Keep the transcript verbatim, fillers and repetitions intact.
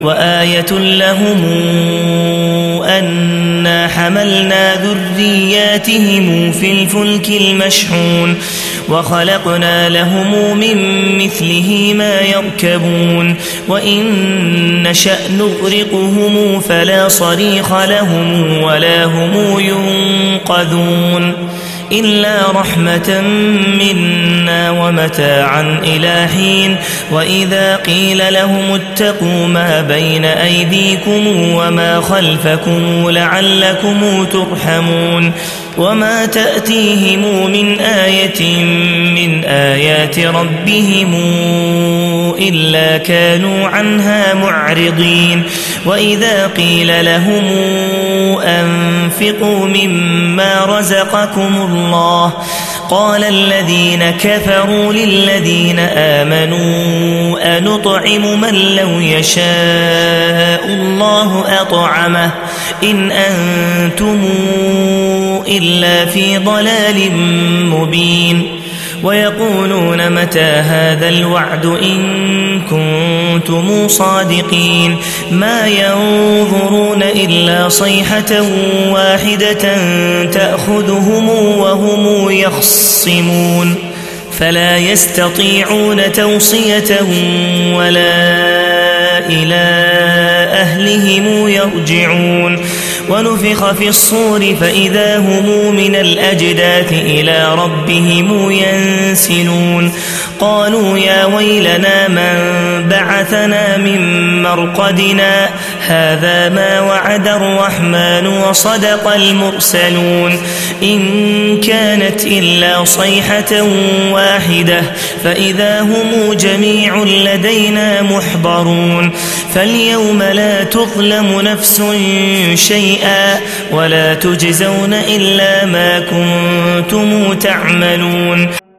وآية لهم أنا حملنا ذرياتهم في الفلك المشحون وخلقنا لهم من مثله ما يركبون وإن نشأ نغرقهم فلا صريخ لهم ولا هم ينقذون إلا رحمة منا ومتاعا إلى حين وإذا قيل لهم اتقوا ما بين أيديكم وما خلفكم لعلكم ترحمون وما تأتيهم من آية من آيات ربهم إلا كانوا عنها معرضين وإذا قيل لهم أنفقوا مما رزقكم الله قال الذين كفروا للذين آمنوا أنطعم من لو يشاء الله أطعمه إن أنتم إلا في ضلال مبين ويقولون متى هذا الوعد إن كنتم صادقين ما ينظرون إلا صيحة واحدة تأخذهم وهم يخصمون فلا يستطيعون توصية ولا إلى أهلهم يرجعون ونفخ في الصور فإذا هم من الأجداث إلى ربهم ينسلون قالوا يا ويلنا من بعثنا من مرقدنا هذا ما وعد الرحمن وصدق المرسلون إن كانت إلا صيحة واحدة فإذا هم جميع لدينا محضرون فاليوم لا تظلم نفس شيئا ولا تجزون إلا ما كنتم تعملون